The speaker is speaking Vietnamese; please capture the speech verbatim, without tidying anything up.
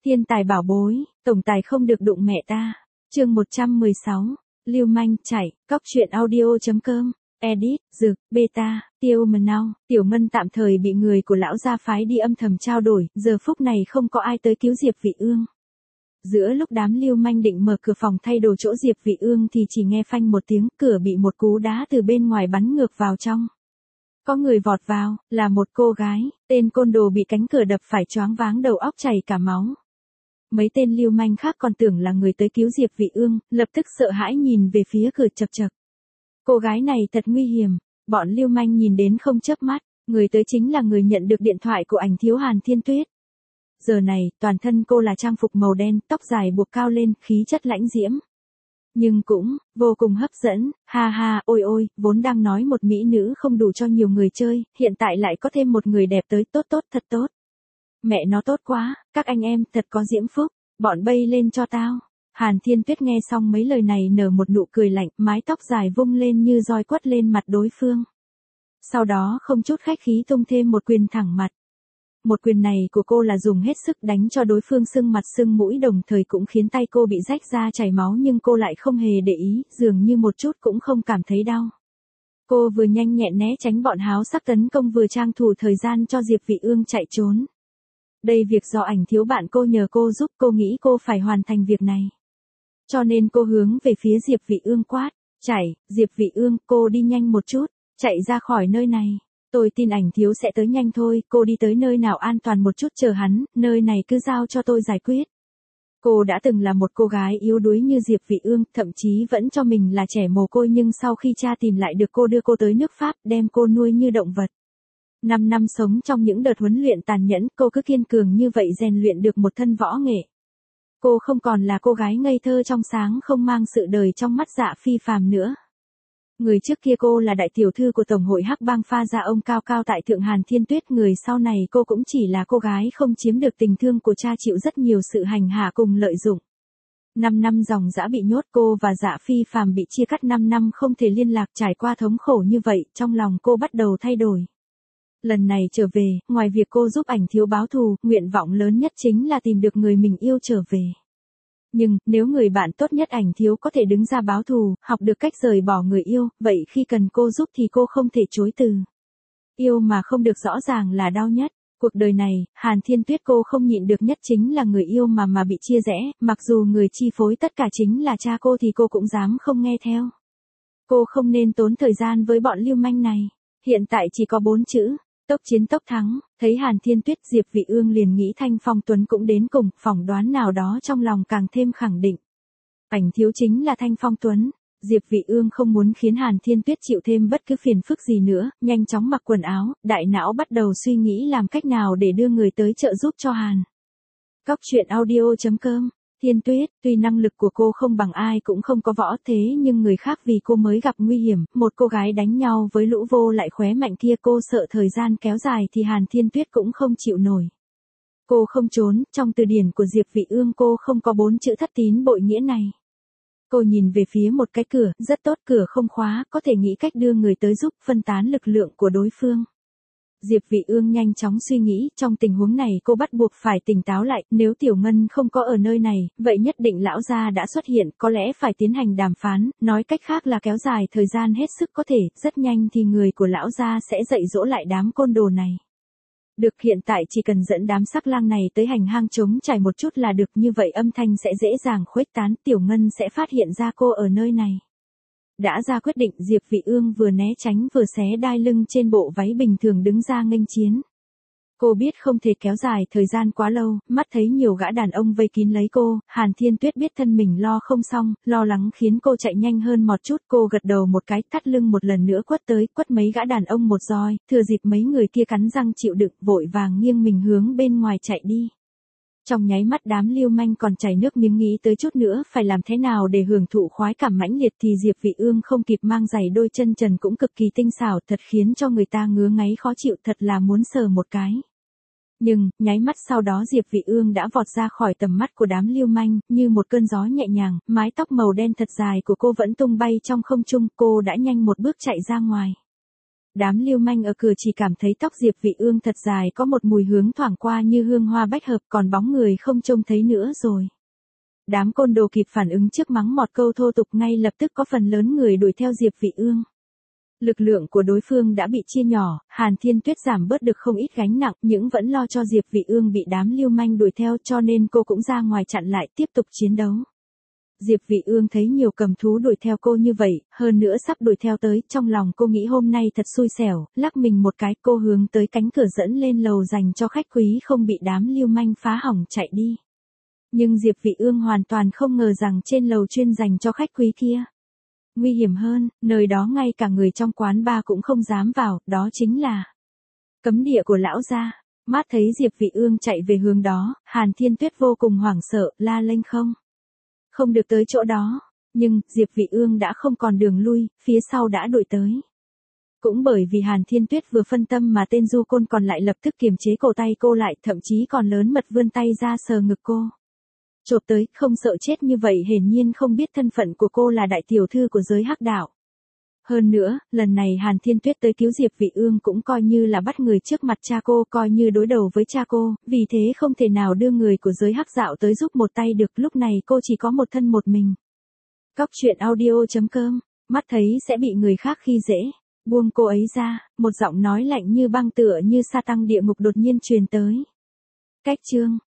Thiên tài bảo bối, tổng tài không được đụng mẹ ta. Chương một trăm mười sáu, Lưu manh chạy, cóc truyện audio.com, edit, dược, beta, tiêu mần nau. Tiểu Ngân tạm thời bị người của lão gia phái đi âm thầm trao đổi, giờ phút này không có ai tới cứu Diệp Vị Ương. Giữa lúc đám lưu manh định mở cửa phòng thay đồ chỗ Diệp Vị Ương thì chỉ nghe phanh một tiếng, cửa bị một cú đá từ bên ngoài bắn ngược vào trong. Có người vọt vào, là một cô gái, tên côn đồ bị cánh cửa đập phải choáng váng đầu óc chảy cả máu. Mấy tên lưu manh khác còn tưởng là người tới cứu Diệp Vị Ương, lập tức sợ hãi nhìn về phía cửa chậc chậc. Cô gái này thật nguy hiểm, bọn lưu manh nhìn đến không chớp mắt, người tới chính là người nhận được điện thoại của ảnh thiếu Hàn Thiên Tuyết. Giờ này, toàn thân cô là trang phục màu đen, tóc dài buộc cao lên, khí chất lãnh diễm. Nhưng cũng, vô cùng hấp dẫn, ha ha, ôi ôi, vốn đang nói một mỹ nữ không đủ cho nhiều người chơi, hiện tại lại có thêm một người đẹp tới, tốt tốt, thật tốt. Mẹ nó tốt quá, các anh em, thật có diễm phúc, bọn bay lên cho tao. Hàn Thiên Tuyết nghe xong mấy lời này nở một nụ cười lạnh, mái tóc dài vung lên như roi quất lên mặt đối phương. Sau đó không chút khách khí tung thêm một quyền thẳng mặt. Một quyền này của cô là dùng hết sức đánh cho đối phương sưng mặt sưng mũi, đồng thời cũng khiến tay cô bị rách ra chảy máu, nhưng cô lại không hề để ý, dường như một chút cũng không cảm thấy đau. Cô vừa nhanh nhẹn né tránh bọn háo sắc tấn công, vừa trang thủ thời gian cho Diệp Vị Ương chạy trốn. Đây việc do ảnh thiếu bạn cô nhờ cô giúp, cô nghĩ cô phải hoàn thành việc này. Cho nên cô hướng về phía Diệp Vị Ương quát, chạy, Diệp Vị Ương, cô đi nhanh một chút, chạy ra khỏi nơi này. Tôi tin ảnh thiếu sẽ tới nhanh thôi, cô đi tới nơi nào an toàn một chút chờ hắn, nơi này cứ giao cho tôi giải quyết. Cô đã từng là một cô gái yếu đuối như Diệp Vị Ương, thậm chí vẫn cho mình là trẻ mồ côi, nhưng sau khi cha tìm lại được cô đưa cô tới nước Pháp, đem cô nuôi như động vật. Năm năm sống trong những đợt huấn luyện tàn nhẫn, cô cứ kiên cường như vậy rèn luyện được một thân võ nghệ. Cô không còn là cô gái ngây thơ trong sáng không mang sự đời trong mắt Dạ Phi Phàm nữa. Người trước kia cô là đại tiểu thư của Tổng hội Hắc Bang Pha Gia ông cao cao tại thượng Hàn Thiên Tuyết, người sau này cô cũng chỉ là cô gái không chiếm được tình thương của cha, chịu rất nhiều sự hành hạ cùng lợi dụng. Năm năm dòng dã bị nhốt, cô và Dạ Phi Phàm bị chia cắt năm năm không thể liên lạc, trải qua thống khổ như vậy, trong lòng cô bắt đầu thay đổi. Lần này trở về, ngoài việc cô giúp ảnh thiếu báo thù, nguyện vọng lớn nhất chính là tìm được người mình yêu trở về. Nhưng, nếu người bạn tốt nhất ảnh thiếu có thể đứng ra báo thù, học được cách rời bỏ người yêu, vậy khi cần cô giúp thì cô không thể chối từ. Yêu mà không được rõ ràng là đau nhất. Cuộc đời này, Hàn Thiên Tuyết cô không nhịn được nhất chính là người yêu mà mà bị chia rẽ, mặc dù người chi phối tất cả chính là cha cô thì cô cũng dám không nghe theo. Cô không nên tốn thời gian với bọn lưu manh này. Hiện tại chỉ có bốn chữ. Tốc chiến tốc thắng, thấy Hàn Thiên Tuyết, Diệp Vị Ương liền nghĩ Thanh Phong Tuấn cũng đến cùng, phỏng đoán nào đó trong lòng càng thêm khẳng định. Ảnh thiếu chính là Thanh Phong Tuấn. Diệp Vị Ương không muốn khiến Hàn Thiên Tuyết chịu thêm bất cứ phiền phức gì nữa, nhanh chóng mặc quần áo, đại não bắt đầu suy nghĩ làm cách nào để đưa người tới trợ giúp cho Hàn. Cóc truyện audio.com. Thiên Tuyết, tuy năng lực của cô không bằng ai cũng không có võ thế, nhưng người khác vì cô mới gặp nguy hiểm, một cô gái đánh nhau với lũ vô lại khóe mạnh kia, cô sợ thời gian kéo dài thì Hàn Thiên Tuyết cũng không chịu nổi. Cô không trốn, trong từ điển của Diệp Vị Ương cô không có bốn chữ thất tín bội nghĩa này. Cô nhìn về phía một cái cửa, rất tốt, cửa không khóa, có thể nghĩ cách đưa người tới giúp phân tán lực lượng của đối phương. Diệp Vị Ương nhanh chóng suy nghĩ, trong tình huống này cô bắt buộc phải tỉnh táo lại, nếu Tiểu Ngân không có ở nơi này, vậy nhất định lão gia đã xuất hiện, có lẽ phải tiến hành đàm phán, nói cách khác là kéo dài thời gian hết sức có thể, rất nhanh thì người của lão gia sẽ dạy dỗ lại đám côn đồ này. Được, hiện tại chỉ cần dẫn đám sắc lang này tới hành hang trống trải một chút là được, như vậy âm thanh sẽ dễ dàng khuếch tán, Tiểu Ngân sẽ phát hiện ra cô ở nơi này. Đã ra quyết định, Diệp Vị Ương vừa né tránh vừa xé đai lưng trên bộ váy bình thường đứng ra nghênh chiến. Cô biết không thể kéo dài thời gian quá lâu, mắt thấy nhiều gã đàn ông vây kín lấy cô, Hàn Thiên Tuyết biết thân mình lo không xong, lo lắng khiến cô chạy nhanh hơn một chút, cô gật đầu một cái, thắt lưng một lần nữa quất tới, quất mấy gã đàn ông một roi, thừa dịp mấy người kia cắn răng chịu đựng, vội vàng nghiêng mình hướng bên ngoài chạy đi. Trong nháy mắt đám lưu manh còn chảy nước miếng nghĩ tới chút nữa phải làm thế nào để hưởng thụ khoái cảm mãnh liệt thì Diệp Vị Ương không kịp mang giày, đôi chân trần cũng cực kỳ tinh xảo, thật khiến cho người ta ngứa ngáy khó chịu, thật là muốn sờ một cái. Nhưng, nháy mắt sau đó Diệp Vị Ương đã vọt ra khỏi tầm mắt của đám lưu manh, như một cơn gió nhẹ nhàng, mái tóc màu đen thật dài của cô vẫn tung bay trong không trung, cô đã nhanh một bước chạy ra ngoài. Đám lưu manh ở cửa chỉ cảm thấy tóc Diệp Vị Ương thật dài có một mùi hướng thoảng qua như hương hoa bách hợp, còn bóng người không trông thấy nữa rồi. Đám côn đồ kịp phản ứng trước mắng một câu thô tục, ngay lập tức có phần lớn người đuổi theo Diệp Vị Ương. Lực lượng của đối phương đã bị chia nhỏ, Hàn Thiên Tuyết giảm bớt được không ít gánh nặng, nhưng vẫn lo cho Diệp Vị Ương bị đám lưu manh đuổi theo, cho nên cô cũng ra ngoài chặn lại, tiếp tục chiến đấu. Diệp Vị Ương thấy nhiều cầm thú đuổi theo cô như vậy, hơn nữa sắp đuổi theo tới, trong lòng cô nghĩ hôm nay thật xui xẻo, lắc mình một cái, cô hướng tới cánh cửa dẫn lên lầu dành cho khách quý không bị đám lưu manh phá hỏng chạy đi. Nhưng Diệp Vị Ương hoàn toàn không ngờ rằng trên lầu chuyên dành cho khách quý kia nguy hiểm hơn, nơi đó ngay cả người trong quán bar cũng không dám vào, đó chính là cấm địa của lão gia. Mắt thấy Diệp Vị Ương chạy về hướng đó, Hàn Thiên Tuyết vô cùng hoảng sợ, la lênh không. Không được tới chỗ đó, nhưng Diệp Vị Ương đã không còn đường lui, phía sau đã đuổi tới. Cũng bởi vì Hàn Thiên Tuyết vừa phân tâm mà tên du côn còn lại lập tức kiềm chế cổ tay cô lại, thậm chí còn lớn mật vươn tay ra sờ ngực cô. Chộp tới, không sợ chết như vậy hiển nhiên không biết thân phận của cô là đại tiểu thư của giới hắc đạo. Hơn nữa, lần này Hàn Thiên Tuyết tới cứu Diệp Vị Ương cũng coi như là bắt người trước mặt cha cô, coi như đối đầu với cha cô, vì thế không thể nào đưa người của giới hắc đạo tới giúp một tay được, lúc này cô chỉ có một thân một mình. Cóc truyện audio chấm com, mắt thấy sẽ bị người khác khi dễ, buông cô ấy ra, một giọng nói lạnh như băng tựa như sa tăng địa ngục đột nhiên truyền tới. Cách chương